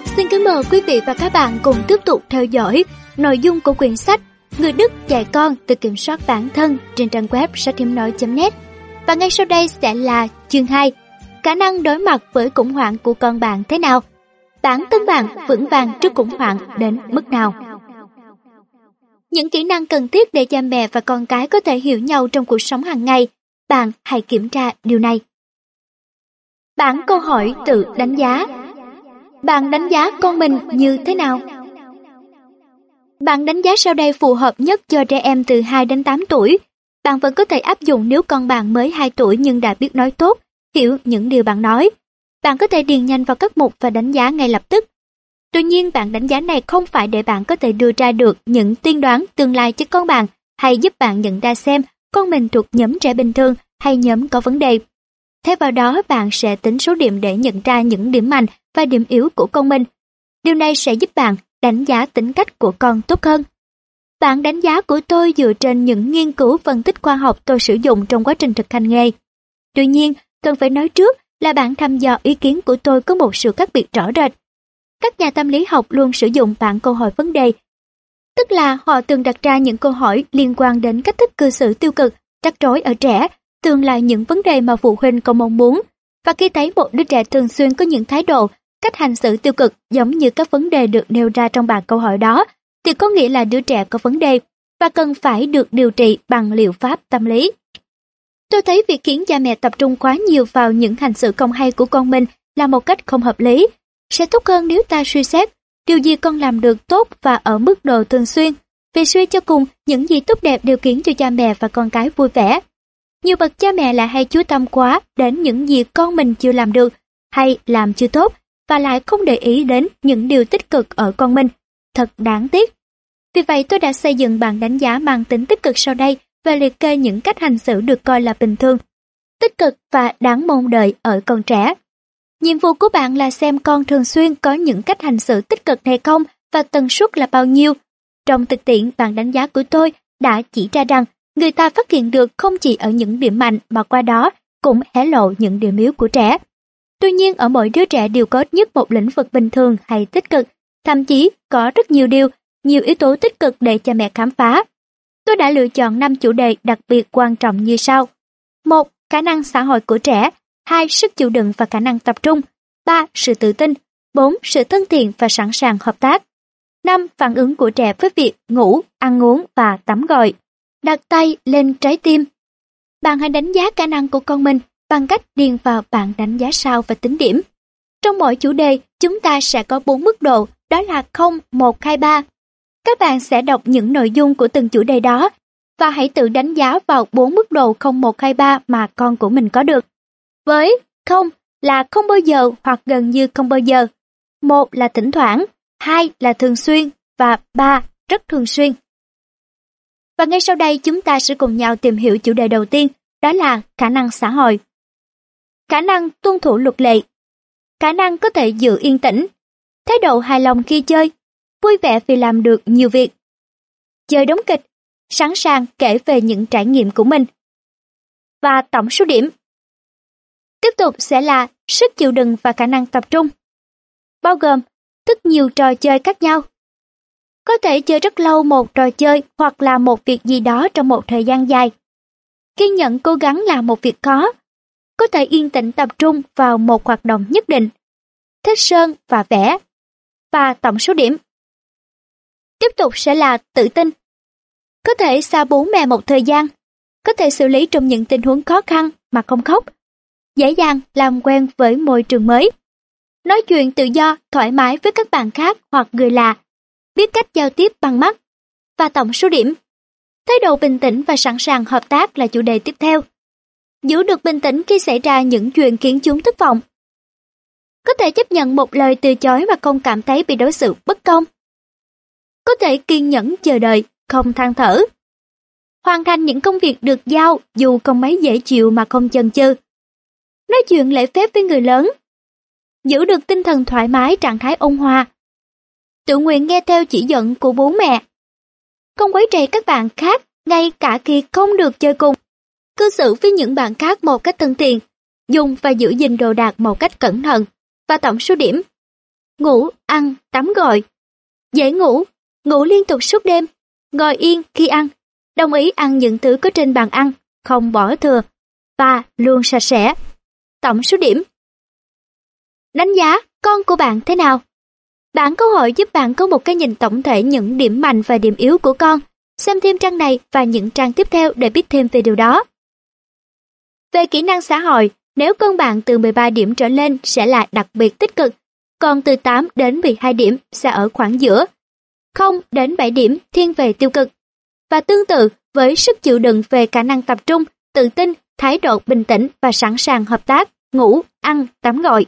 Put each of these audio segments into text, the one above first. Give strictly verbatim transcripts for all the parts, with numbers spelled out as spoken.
Xin kính mời quý vị và các bạn cùng tiếp tục theo dõi nội dung của quyển sách Người Đức dạy con tự kiểm soát bản thân trên trang web sách điểm nói chấm net. Và ngay sau đây sẽ là chương hai, khả năng đối mặt với khủng hoảng của con bạn thế nào? Bản thân bạn vững vàng trước khủng hoảng đến mức nào? Những kỹ năng cần thiết để cha mẹ và con cái có thể hiểu nhau trong cuộc sống hàng ngày. Bạn hãy kiểm tra điều này. Bản câu hỏi tự đánh giá. Bạn đánh giá con mình như thế nào? Bạn đánh giá sau đây phù hợp nhất cho trẻ em từ hai đến tám tuổi. Bạn vẫn có thể áp dụng nếu con bạn mới hai tuổi nhưng đã biết nói tốt, hiểu những điều bạn nói. Bạn có thể điền nhanh vào các mục và đánh giá ngay lập tức. Tuy nhiên, bạn đánh giá này không phải để bạn có thể đưa ra được những tiên đoán tương lai cho con bạn hay giúp bạn nhận ra xem con mình thuộc nhóm trẻ bình thường hay nhóm có vấn đề. Thay vào đó, bạn sẽ tính số điểm để nhận ra những điểm mạnh và điểm yếu của con mình. Điều này sẽ giúp bạn đánh giá tính cách của con tốt hơn. Bản đánh giá của tôi dựa trên những nghiên cứu phân tích khoa học tôi sử dụng trong quá trình thực hành nghề. Tuy nhiên, cần phải nói trước là bản thăm dò ý kiến của tôi có một sự khác biệt rõ rệt. Các nhà tâm lý học luôn sử dụng bảng câu hỏi vấn đề, tức là họ thường đặt ra những câu hỏi liên quan đến cách thức cư xử tiêu cực, rắc rối ở trẻ, thường là những vấn đề mà phụ huynh không mong muốn. Và khi thấy một đứa trẻ thường xuyên có những thái độ, cách hành xử tiêu cực giống như các vấn đề được nêu ra trong bảng câu hỏi đó, thì có nghĩa là đứa trẻ có vấn đề và cần phải được điều trị bằng liệu pháp tâm lý. Tôi thấy việc khiến cha mẹ tập trung quá nhiều vào những hành xử không hay của con mình là một cách không hợp lý. Sẽ tốt hơn nếu ta suy xét điều gì con làm được tốt và ở mức độ thường xuyên. Vì suy cho cùng, những gì tốt đẹp đều khiến cho cha mẹ và con cái vui vẻ. Nhiều bậc cha mẹ lại hay chú tâm quá đến những gì con mình chưa làm được hay làm chưa tốt và lại không để ý đến những điều tích cực ở con mình. Thật đáng tiếc. Vì vậy tôi đã xây dựng bảng đánh giá mang tính tích cực sau đây và liệt kê những cách hành xử được coi là bình thường, tích cực và đáng mong đợi ở con trẻ. Nhiệm vụ của bạn là xem con thường xuyên có những cách hành xử tích cực hay không và tần suất là bao nhiêu. Trong thực tiễn, bảng đánh giá của tôi đã chỉ ra rằng người ta phát hiện được không chỉ ở những điểm mạnh mà qua đó cũng hé lộ những điểm yếu của trẻ. Tuy nhiên, ở mỗi đứa trẻ đều có ít nhất một lĩnh vực bình thường hay tích cực, thậm chí có rất nhiều điều, nhiều yếu tố tích cực để cha mẹ khám phá. Tôi đã lựa chọn năm chủ đề đặc biệt quan trọng như sau. một. Khả năng xã hội của trẻ. hai. Sức chịu đựng và khả năng tập trung. ba. Sự tự tin. bốn. Sự thân thiện và sẵn sàng hợp tác. năm. Phản ứng của trẻ với việc ngủ, ăn uống và tắm gội. Đặt tay lên trái tim. Bạn hãy đánh giá khả năng của con mình bằng cách điền vào bảng đánh giá sau và tính điểm. Trong mỗi chủ đề, chúng ta sẽ có bốn mức độ, đó là không, một, hai, ba. Các bạn sẽ đọc những nội dung của từng chủ đề đó và hãy tự đánh giá vào bốn mức độ không, một, hai, ba mà con của mình có được. Với không là không bao giờ hoặc gần như không bao giờ, một là thỉnh thoảng, hai là thường xuyên và ba rất thường xuyên. Và ngay sau đây chúng ta sẽ cùng nhau tìm hiểu chủ đề đầu tiên, đó là khả năng xã hội. Khả năng tuân thủ luật lệ. Khả năng có thể giữ yên tĩnh, thái độ hài lòng khi chơi, vui vẻ vì làm được nhiều việc, chơi đóng kịch, sẵn sàng kể về những trải nghiệm của mình. Và tổng số điểm. Tiếp tục sẽ là sức chịu đựng và khả năng tập trung, bao gồm rất nhiều trò chơi khác nhau. Có thể chơi rất lâu một trò chơi hoặc là một việc gì đó trong một thời gian dài. Kiên nhẫn cố gắng làm một việc khó. Có thể yên tĩnh tập trung vào một hoạt động nhất định. Thích sơn và vẽ. Và tổng số điểm. Tiếp tục sẽ là tự tin. Có thể xa bố mẹ một thời gian. Có thể xử lý trong những tình huống khó khăn mà không khóc. Dễ dàng làm quen với môi trường mới. Nói chuyện tự do, thoải mái với các bạn khác hoặc người lạ. Biết cách giao tiếp bằng mắt. Và tổng số điểm. Thái độ bình tĩnh và sẵn sàng hợp tác là chủ đề tiếp theo. Giữ được bình tĩnh khi xảy ra những chuyện khiến chúng thất vọng. Có thể chấp nhận một lời từ chối mà không cảm thấy bị đối xử bất công. Có thể kiên nhẫn chờ đợi, không than thở. Hoàn thành những công việc được giao dù không mấy dễ chịu mà không chần chừ. Nói chuyện lễ phép với người lớn. Giữ được tinh thần thoải mái, trạng thái ôn hòa. Tự nguyện nghe theo chỉ dẫn của bố mẹ. Không quấy rầy các bạn khác ngay cả khi không được chơi cùng. Cư xử với những bạn khác một cách thân thiện. Dùng và giữ gìn đồ đạc một cách cẩn thận. Và tổng số điểm. ngủ, ăn, tắm gội. Dễ ngủ, ngủ liên tục suốt đêm, ngồi yên khi ăn, đồng ý ăn những thứ có trên bàn ăn, không bỏ thừa, và luôn sạch sẽ. Tổng số điểm. Đánh giá con của bạn thế nào? Bản câu hỏi giúp bạn có một cái nhìn tổng thể những điểm mạnh và điểm yếu của con. Xem thêm trang này và những trang tiếp theo để biết thêm về điều đó. Về kỹ năng xã hội, nếu con bạn từ mười ba điểm trở lên sẽ là đặc biệt tích cực, còn từ tám đến mười hai điểm sẽ ở khoảng giữa, không đến bảy điểm thiên về tiêu cực. Và tương tự với sức chịu đựng về khả năng tập trung, tự tin, thái độ bình tĩnh và sẵn sàng hợp tác, ngủ, ăn, tắm gội.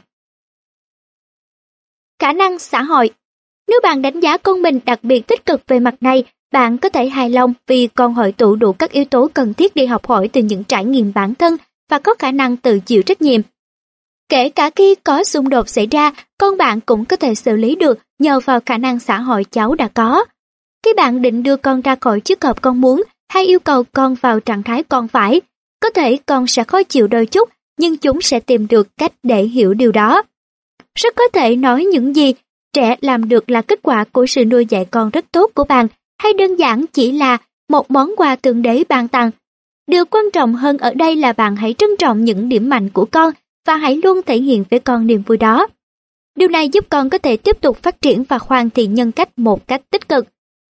Khả năng xã hội. Nếu bạn đánh giá con mình đặc biệt tích cực về mặt này, bạn có thể hài lòng vì con hội tụ đủ các yếu tố cần thiết để học hỏi từ những trải nghiệm bản thân và có khả năng tự chịu trách nhiệm. Kể cả khi có xung đột xảy ra, con bạn cũng có thể xử lý được nhờ vào khả năng xã hội cháu đã có. Khi bạn định đưa con ra khỏi chiếc hộp con muốn hay yêu cầu con vào trạng thái con phải, có thể con sẽ khó chịu đôi chút, nhưng chúng sẽ tìm được cách để hiểu điều đó. Rất có thể nói những gì trẻ làm được là kết quả của sự nuôi dạy con rất tốt của bạn, hay đơn giản chỉ là một món quà Thượng Đế ban tặng. Điều quan trọng hơn ở đây là bạn hãy trân trọng những điểm mạnh của con và hãy luôn thể hiện với con niềm vui đó. Điều này giúp con có thể tiếp tục phát triển và hoàn thiện nhân cách một cách tích cực.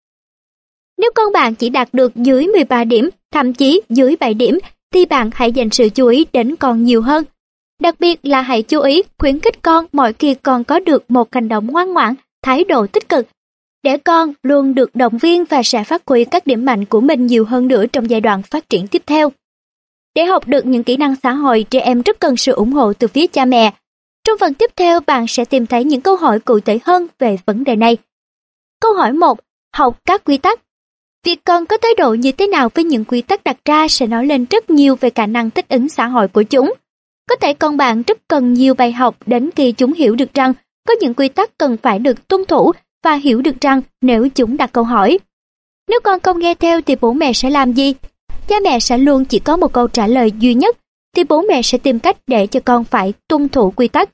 Nếu con bạn chỉ đạt được dưới mười ba điểm, thậm chí dưới bảy điểm, thì bạn hãy dành sự chú ý đến con nhiều hơn. Đặc biệt là hãy chú ý khuyến khích con mỗi khi con có được một hành động ngoan ngoãn, thái độ tích cực, để con luôn được động viên và sẽ phát huy các điểm mạnh của mình nhiều hơn nữa trong giai đoạn phát triển tiếp theo. Để học được những kỹ năng xã hội, trẻ em rất cần sự ủng hộ từ phía cha mẹ. Trong phần tiếp theo, bạn sẽ tìm thấy những câu hỏi cụ thể hơn về vấn đề này. Câu hỏi một. Học các quy tắc. Việc con có thái độ như thế nào với những quy tắc đặt ra sẽ nói lên rất nhiều về khả năng thích ứng xã hội của chúng. Có thể con bạn rất cần nhiều bài học đến khi chúng hiểu được rằng có những quy tắc cần phải được tuân thủ và hiểu được rằng nếu chúng đặt câu hỏi. Nếu con không nghe theo thì bố mẹ sẽ làm gì? Cha mẹ sẽ luôn chỉ có một câu trả lời duy nhất, thì bố mẹ sẽ tìm cách để cho con phải tuân thủ quy tắc.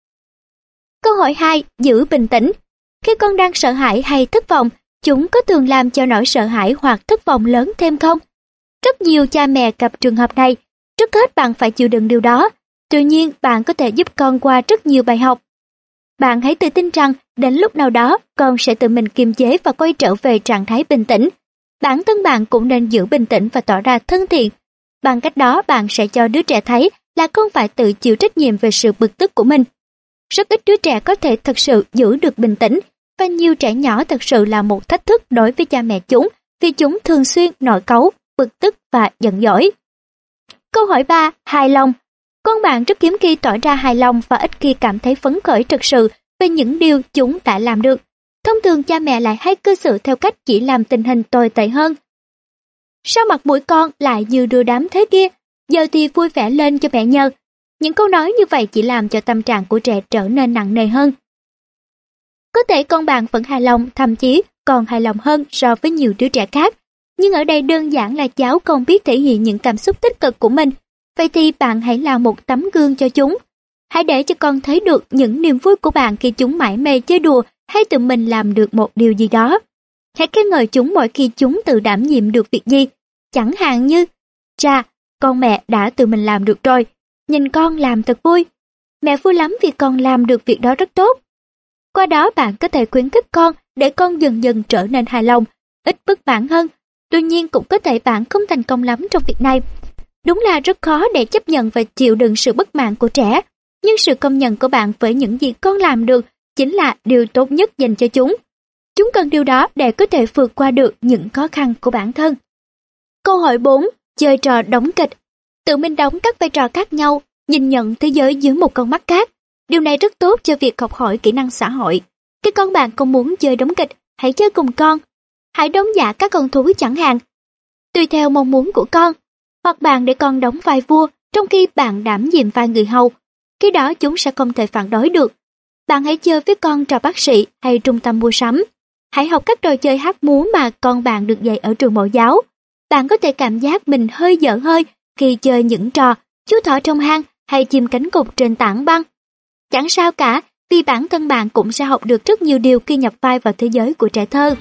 Câu hỏi hai. Giữ bình tĩnh. Khi con đang sợ hãi hay thất vọng, chúng có thường làm cho nỗi sợ hãi hoặc thất vọng lớn thêm không? Rất nhiều cha mẹ gặp trường hợp này. Trước hết bạn phải chịu đựng điều đó. Tuy nhiên, bạn có thể giúp con qua rất nhiều bài học. Bạn hãy tự tin rằng đến lúc nào đó con sẽ tự mình kiềm chế và quay trở về trạng thái bình tĩnh. Bản thân bạn cũng nên giữ bình tĩnh và tỏ ra thân thiện. Bằng cách đó bạn sẽ cho đứa trẻ thấy là con phải tự chịu trách nhiệm về sự bực tức của mình. Rất ít đứa trẻ có thể thực sự giữ được bình tĩnh, và nhiều trẻ nhỏ thực sự là một thách thức đối với cha mẹ chúng vì chúng thường xuyên nổi cáu, bực tức và giận dỗi. Câu hỏi ba. Hài lòng. Con bạn rất hiếm khi tỏ ra hài lòng và ít khi cảm thấy phấn khởi thực sự về những điều chúng đã làm được. Thông thường cha mẹ lại hay cư xử theo cách chỉ làm tình hình tồi tệ hơn. Sao mặt mũi con lại như đưa đám thế kia, giờ thì vui vẻ lên cho mẹ nhờ. Những câu nói như vậy chỉ làm cho tâm trạng của trẻ trở nên nặng nề hơn. Có thể con bạn vẫn hài lòng, thậm chí còn hài lòng hơn so với nhiều đứa trẻ khác. Nhưng ở đây đơn giản là cháu không biết thể hiện những cảm xúc tích cực của mình. Vậy thì bạn hãy là một tấm gương cho chúng. Hãy để cho con thấy được những niềm vui của bạn khi chúng mải mê chơi đùa hay tự mình làm được một điều gì đó. Hãy khen ngợi chúng mỗi khi chúng tự đảm nhiệm được việc gì. Chẳng hạn như, cha, con mẹ đã tự mình làm được rồi. Nhìn con làm thật vui. Mẹ vui lắm vì con làm được việc đó rất tốt. Qua đó bạn có thể khuyến khích con để con dần dần trở nên hài lòng, ít bất mãn hơn. Tuy nhiên cũng có thể bạn không thành công lắm trong việc này. Đúng là rất khó để chấp nhận và chịu đựng sự bất mãn của trẻ. Nhưng sự công nhận của bạn với những gì con làm được chính là điều tốt nhất dành cho chúng. Chúng cần điều đó để có thể vượt qua được những khó khăn của bản thân. Câu hỏi bốn. Chơi trò đóng kịch. Tự mình đóng các vai trò khác nhau, nhìn nhận thế giới dưới một con mắt khác. Điều này rất tốt cho việc học hỏi kỹ năng xã hội. Khi con bạn không muốn chơi đóng kịch, hãy chơi cùng con. Hãy đóng giả các con thú chẳng hạn. Tùy theo mong muốn của con. Hoặc bạn để con đóng vai vua, trong khi bạn đảm nhiệm vai người hầu. Khi đó chúng sẽ không thể phản đối được. Bạn hãy chơi với con trò bác sĩ hay trung tâm mua sắm. Hãy học các trò chơi hát múa mà con bạn được dạy ở trường mẫu giáo. Bạn có thể cảm giác mình hơi dở hơi khi chơi những trò chú thỏ trong hang hay chim cánh cụt trên tảng băng. Chẳng sao cả, vì bản thân bạn cũng sẽ học được rất nhiều điều khi nhập vai vào thế giới của trẻ thơ.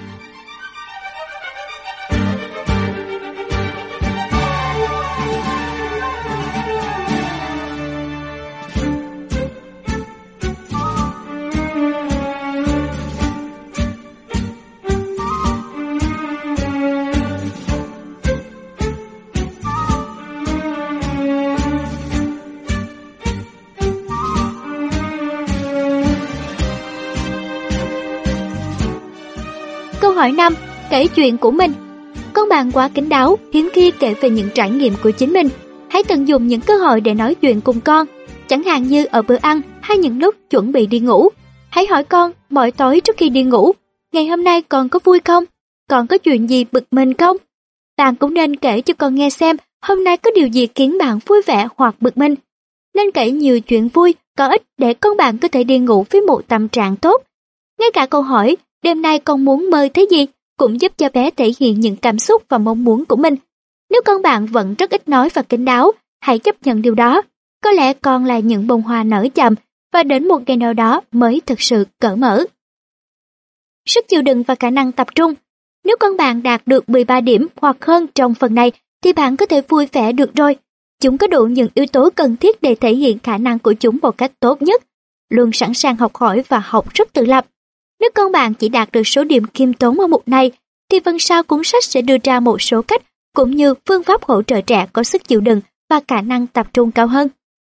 Câu hỏi năm. Kể chuyện của mình. Con bạn quá kín đáo, hiếm khi kể về những trải nghiệm của chính mình. Hãy tận dụng những cơ hội để nói chuyện cùng con, chẳng hạn như ở bữa ăn hay những lúc chuẩn bị đi ngủ. Hãy hỏi con mỗi tối trước khi đi ngủ, ngày hôm nay con có vui không? Con có chuyện gì bực mình không? Bạn cũng nên kể cho con nghe xem hôm nay có điều gì khiến bạn vui vẻ hoặc bực mình. Nên kể nhiều chuyện vui, có ích để con bạn có thể đi ngủ với một tâm trạng tốt. Ngay cả câu hỏi đêm nay con muốn mơ thấy gì cũng giúp cho bé thể hiện những cảm xúc và mong muốn của mình. Nếu con bạn vẫn rất ít nói và kín đáo, hãy chấp nhận điều đó. Có lẽ con là những bông hoa nở chậm và đến một ngày nào đó mới thực sự cởi mở. Sức chịu đựng và khả năng tập trung. Nếu con bạn đạt được mười ba điểm hoặc hơn trong phần này thì bạn có thể vui vẻ được rồi. Chúng có đủ những yếu tố cần thiết để thể hiện khả năng của chúng một cách tốt nhất. Luôn sẵn sàng học hỏi và học rất tự lập. Nếu con bạn chỉ đạt được số điểm khiêm tốn ở mục này, thì phần sau cuốn sách sẽ đưa ra một số cách cũng như phương pháp hỗ trợ trẻ có sức chịu đựng và khả năng tập trung cao hơn.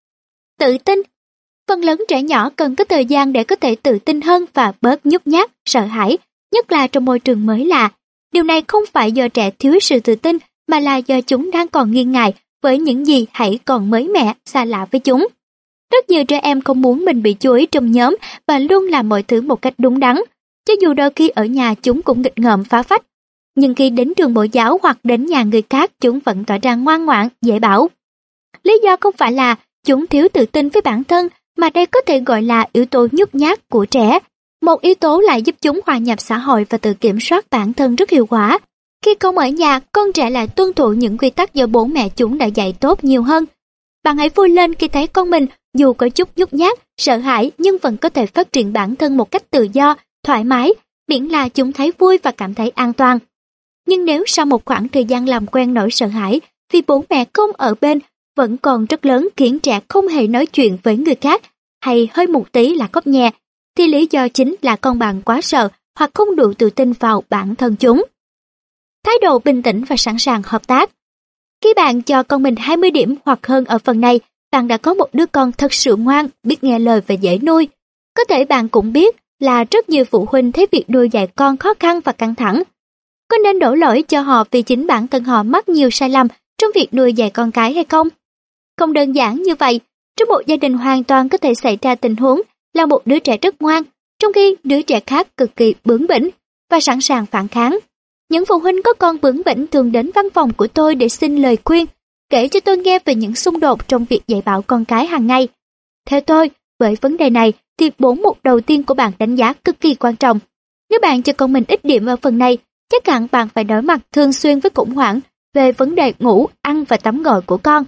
Tự tin. Phần lớn trẻ nhỏ cần có thời gian để có thể tự tin hơn và bớt nhút nhát, sợ hãi, nhất là trong môi trường mới lạ. Điều này không phải do trẻ thiếu sự tự tin, mà là do chúng đang còn nghi ngại với những gì hãy còn mới mẻ, xa lạ với chúng. Rất nhiều trẻ em không muốn mình bị chú ý trong nhóm và luôn làm mọi thứ một cách đúng đắn, cho dù đôi khi ở nhà chúng cũng nghịch ngợm phá phách. Nhưng khi đến trường mẫu giáo hoặc đến nhà người khác, chúng vẫn tỏ ra ngoan ngoãn, dễ bảo. Lý do không phải là chúng thiếu tự tin với bản thân, mà đây có thể gọi là yếu tố nhút nhát của trẻ. Một yếu tố lại giúp chúng hòa nhập xã hội và tự kiểm soát bản thân rất hiệu quả. Khi không ở nhà, con trẻ lại tuân thủ những quy tắc do bố mẹ chúng đã dạy tốt nhiều hơn. Bạn hãy vui lên khi thấy con mình dù có chút nhút nhát, sợ hãi nhưng vẫn có thể phát triển bản thân một cách tự do, thoải mái, miễn là chúng thấy vui và cảm thấy an toàn. Nhưng nếu sau một khoảng thời gian làm quen nỗi sợ hãi vì bố mẹ không ở bên vẫn còn rất lớn khiến trẻ không hề nói chuyện với người khác hay hơi một tí là khóc nhè, thì lý do chính là con bạn quá sợ hoặc không đủ tự tin vào bản thân chúng. Thái độ bình tĩnh và sẵn sàng hợp tác. Khi bạn cho con mình hai mươi điểm hoặc hơn ở phần này, bạn đã có một đứa con thật sự ngoan, biết nghe lời và dễ nuôi. Có thể bạn cũng biết là rất nhiều phụ huynh thấy việc nuôi dạy con khó khăn và căng thẳng. Có nên đổ lỗi cho họ vì chính bản thân họ mắc nhiều sai lầm trong việc nuôi dạy con cái hay không? Không đơn giản như vậy, trong một gia đình hoàn toàn có thể xảy ra tình huống là một đứa trẻ rất ngoan, trong khi đứa trẻ khác cực kỳ bướng bỉnh và sẵn sàng phản kháng. Những phụ huynh có con bướng bỉnh thường đến văn phòng của tôi để xin lời khuyên, kể cho tôi nghe về những xung đột trong việc dạy bảo con cái hàng ngày. Theo tôi, với vấn đề này thì bốn mục đầu tiên của bạn đánh giá cực kỳ quan trọng. Nếu bạn cho con mình ít điểm ở phần này, chắc hẳn bạn phải đối mặt thường xuyên với khủng hoảng về vấn đề ngủ, ăn và tắm gội của con.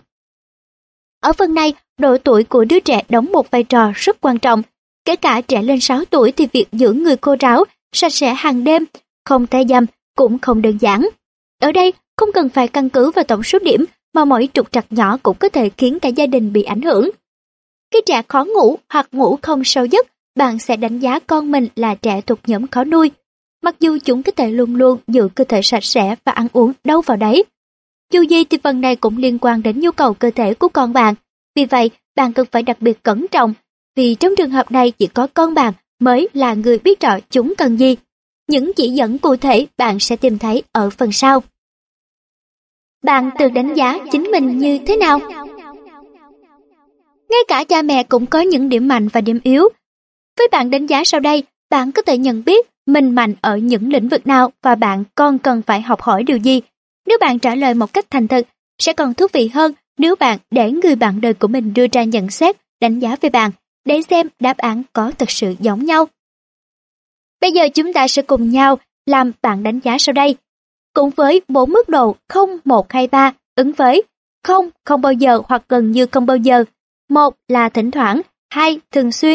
Ở phần này, độ tuổi của đứa trẻ đóng một vai trò rất quan trọng. Kể cả trẻ lên sáu tuổi thì việc giữ người khô ráo, sạch sẽ hàng đêm, không tay dâm cũng không đơn giản. Ở đây, không cần phải căn cứ vào tổng số điểm mà mỗi trục trặc nhỏ cũng có thể khiến cả gia đình bị ảnh hưởng. Khi trẻ khó ngủ hoặc ngủ không sâu giấc, bạn sẽ đánh giá con mình là trẻ thuộc nhóm khó nuôi. Mặc dù chúng có thể luôn luôn giữ cơ thể sạch sẽ và ăn uống đâu vào đấy. Dù gì thì phần này cũng liên quan đến nhu cầu cơ thể của con bạn. Vì vậy, bạn cần phải đặc biệt cẩn trọng, vì trong trường hợp này chỉ có con bạn mới là người biết rõ chúng cần gì. Những chỉ dẫn cụ thể bạn sẽ tìm thấy ở phần sau. Bạn tự đánh giá chính mình như thế nào? Ngay cả cha mẹ cũng có những điểm mạnh và điểm yếu. Với bạn đánh giá sau đây, bạn có thể nhận biết mình mạnh ở những lĩnh vực nào và bạn còn cần phải học hỏi điều gì. Nếu bạn trả lời một cách thành thực, sẽ còn thú vị hơn nếu bạn để người bạn đời của mình đưa ra nhận xét, đánh giá về bạn, để xem đáp án có thực sự giống nhau. Bây giờ chúng ta sẽ cùng nhau làm bảng đánh giá sau đây. Cũng với bốn mức độ không, một, hai, ba, ứng với không, không bao giờ hoặc gần như không bao giờ. một là thỉnh thoảng, hai thường xuyên,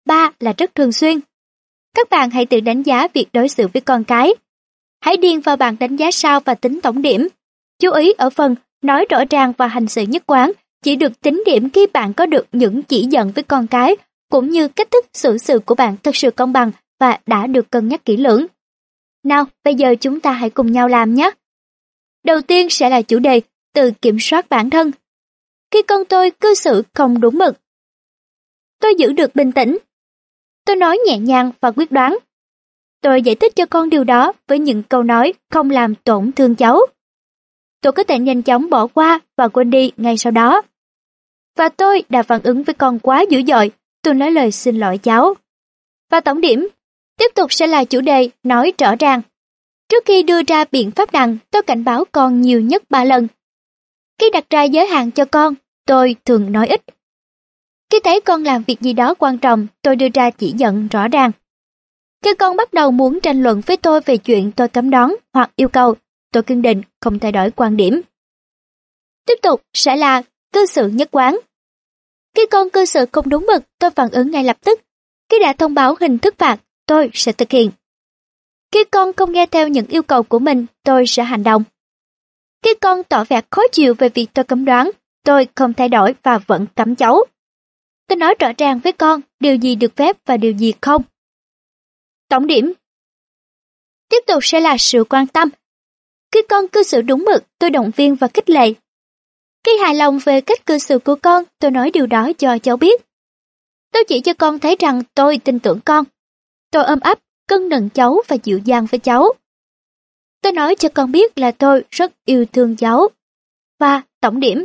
ba là rất thường xuyên. Các bạn hãy tự đánh giá việc đối xử với con cái. Hãy điền vào bảng đánh giá sau và tính tổng điểm. Chú ý ở phần nói rõ ràng và hành xử nhất quán, chỉ được tính điểm khi bạn có được những chỉ dẫn với con cái, cũng như cách thức xử sự của bạn thực sự công bằng và đã được cân nhắc kỹ lưỡng. Nào, bây giờ chúng ta hãy cùng nhau làm nhé. Đầu tiên sẽ là chủ đề tự kiểm soát bản thân. Khi con tôi cư xử không đúng mực, tôi giữ được bình tĩnh. Tôi nói nhẹ nhàng và quyết đoán. Tôi giải thích cho con điều đó với những câu nói không làm tổn thương cháu. Tôi có thể nhanh chóng bỏ qua và quên đi ngay sau đó. Và tôi đã phản ứng với con quá dữ dội, tôi nói lời xin lỗi cháu. Và tổng điểm, tiếp tục sẽ là chủ đề nói rõ ràng. Trước khi đưa ra biện pháp nặng, tôi cảnh báo con nhiều nhất ba lần. Khi đặt ra giới hạn cho con, tôi thường nói ít. Khi thấy con làm việc gì đó quan trọng, tôi đưa ra chỉ dẫn rõ ràng. Khi con bắt đầu muốn tranh luận với tôi về chuyện tôi cấm đoán hoặc yêu cầu, tôi kiên định không thay đổi quan điểm. Tiếp tục sẽ là cư xử nhất quán. Khi con cư xử không đúng mực, tôi phản ứng ngay lập tức. Khi đã thông báo hình thức phạt, tôi sẽ thực hiện. Khi con không nghe theo những yêu cầu của mình, tôi sẽ hành động. Khi con tỏ vẻ khó chịu về việc tôi cấm đoán, tôi không thay đổi và vẫn cấm cháu. Tôi nói rõ ràng với con điều gì được phép và điều gì không. Tổng điểm. Tiếp tục sẽ là sự quan tâm. Khi con cư xử đúng mực, tôi động viên và khích lệ. Khi hài lòng về cách cư xử của con, tôi nói điều đó cho cháu biết. Tôi chỉ cho con thấy rằng tôi tin tưởng con. Tôi ôm ấp, cưng nựng cháu và dịu dàng với cháu. Tôi nói cho con biết là tôi rất yêu thương cháu. Và tổng điểm.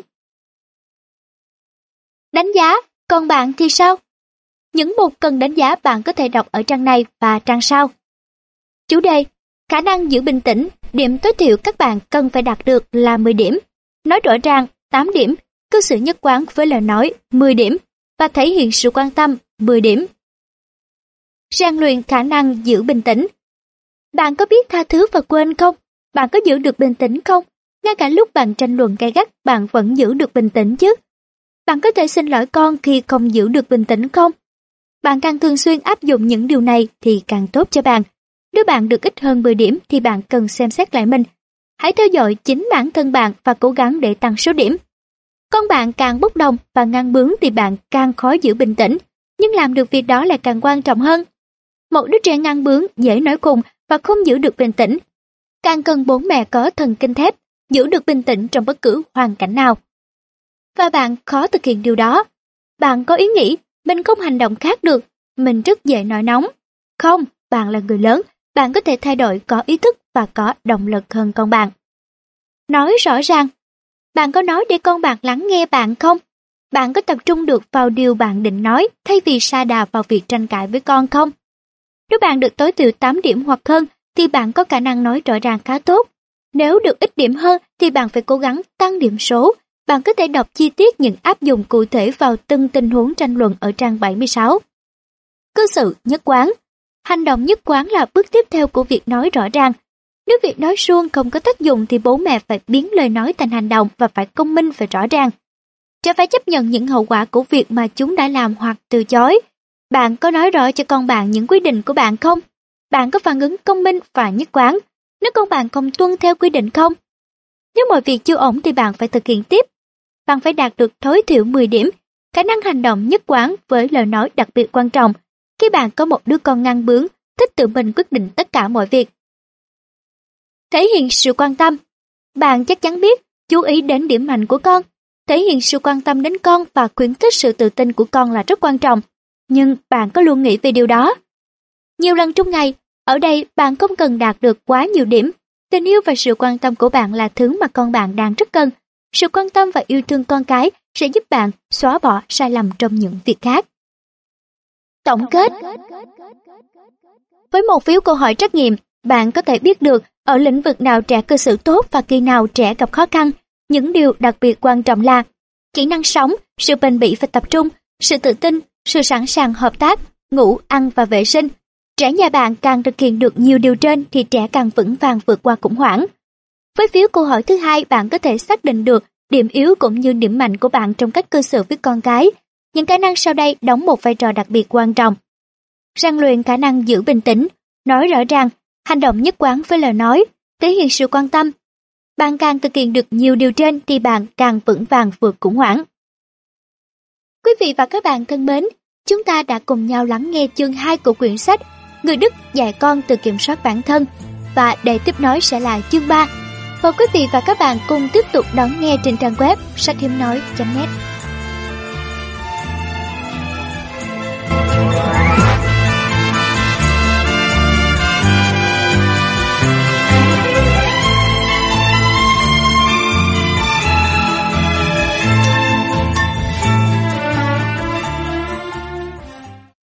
Đánh giá, còn bạn thì sao? Những mục cần đánh giá bạn có thể đọc ở trang này và trang sau. Chủ đề, khả năng giữ bình tĩnh, điểm tối thiểu các bạn cần phải đạt được là mười điểm. Nói rõ ràng, tám điểm, cư xử nhất quán với lời nói, mười điểm, và thể hiện sự quan tâm, mười điểm. Rèn luyện khả năng giữ bình tĩnh. Bạn có biết tha thứ và quên không? Bạn có giữ được bình tĩnh không? Ngay cả lúc bạn tranh luận gay gắt, bạn vẫn giữ được bình tĩnh chứ? Bạn có thể xin lỗi con khi không giữ được bình tĩnh không? Bạn càng thường xuyên áp dụng những điều này thì càng tốt cho bạn. Nếu bạn được ít hơn mười điểm thì bạn cần xem xét lại mình. Hãy theo dõi chính bản thân bạn và cố gắng để tăng số điểm. Con bạn càng bốc đồng và ngang bướng thì bạn càng khó giữ bình tĩnh, nhưng làm được việc đó lại càng quan trọng hơn. Một đứa trẻ ngang bướng, dễ nổi khùng và không giữ được bình tĩnh. Càng cần bố mẹ có thần kinh thép, giữ được bình tĩnh trong bất cứ hoàn cảnh nào. Và bạn khó thực hiện điều đó. Bạn có ý nghĩ mình không hành động khác được, mình rất dễ nổi nóng. Không, bạn là người lớn, bạn có thể thay đổi, có ý thức và có động lực hơn con bạn. Nói rõ ràng, bạn có nói để con bạn lắng nghe bạn không? Bạn có tập trung được vào điều bạn định nói thay vì sa đà vào việc tranh cãi với con không? Nếu bạn được tối thiểu tám điểm hoặc hơn thì bạn có khả năng nói rõ ràng khá tốt. Nếu được ít điểm hơn thì bạn phải cố gắng tăng điểm số. Bạn có thể đọc chi tiết những áp dụng cụ thể vào từng tình huống tranh luận ở trang bảy mươi sáu. Cư xử nhất quán. Hành động nhất quán là bước tiếp theo của việc nói rõ ràng. Nếu việc nói suông không có tác dụng thì bố mẹ phải biến lời nói thành hành động và phải công minh và rõ ràng. Trẻ phải chấp nhận những hậu quả của việc mà chúng đã làm hoặc từ chối. Bạn có nói rõ cho con bạn những quy định của bạn không? Bạn có phản ứng công minh và nhất quán nếu con bạn không tuân theo quy định không? Nếu mọi việc chưa ổn thì bạn phải thực hiện tiếp. Bạn phải đạt được tối thiểu mười điểm, khả năng hành động nhất quán với lời nói đặc biệt quan trọng khi bạn có một đứa con ngang bướng, thích tự mình quyết định tất cả mọi việc. Thể hiện sự quan tâm. Bạn chắc chắn biết, chú ý đến điểm mạnh của con. Thể hiện sự quan tâm đến con và khuyến khích sự tự tin của con là rất quan trọng. Nhưng bạn có luôn nghĩ về điều đó? Nhiều lần trong ngày, ở đây bạn không cần đạt được quá nhiều điểm. Tình yêu và sự quan tâm của bạn là thứ mà con bạn đang rất cần. Sự quan tâm và yêu thương con cái sẽ giúp bạn xóa bỏ sai lầm trong những việc khác. Tổng kết. Với một phiếu câu hỏi trắc nghiệm, bạn có thể biết được ở lĩnh vực nào trẻ cư xử tốt và khi nào trẻ gặp khó khăn. Những điều đặc biệt quan trọng là kỹ năng sống, sự bền bỉ và tập trung, sự tự tin, sự sẵn sàng hợp tác, ngủ, ăn và vệ sinh. Trẻ nhà bạn càng thực hiện được nhiều điều trên thì trẻ càng vững vàng vượt qua khủng hoảng. Với phiếu câu hỏi thứ hai, bạn có thể xác định được điểm yếu cũng như điểm mạnh của bạn trong cách cư xử với con cái. Những khả năng sau đây đóng một vai trò đặc biệt quan trọng. rèn luyện khả năng giữ bình tĩnh, nói rõ ràng, hành động nhất quán với lời nói, thể hiện sự quan tâm. Bạn càng thực hiện được nhiều điều trên thì bạn càng vững vàng vượt khủng hoảng. Quý vị và các bạn thân mến, chúng ta đã cùng nhau lắng nghe chương hai của quyển sách Người Đức dạy con tự kiểm soát bản thân, và để tiếp nối sẽ là chương ba. Và quý vị và các bạn cùng tiếp tục đón nghe trên trang web sách hiếm nói chấm net.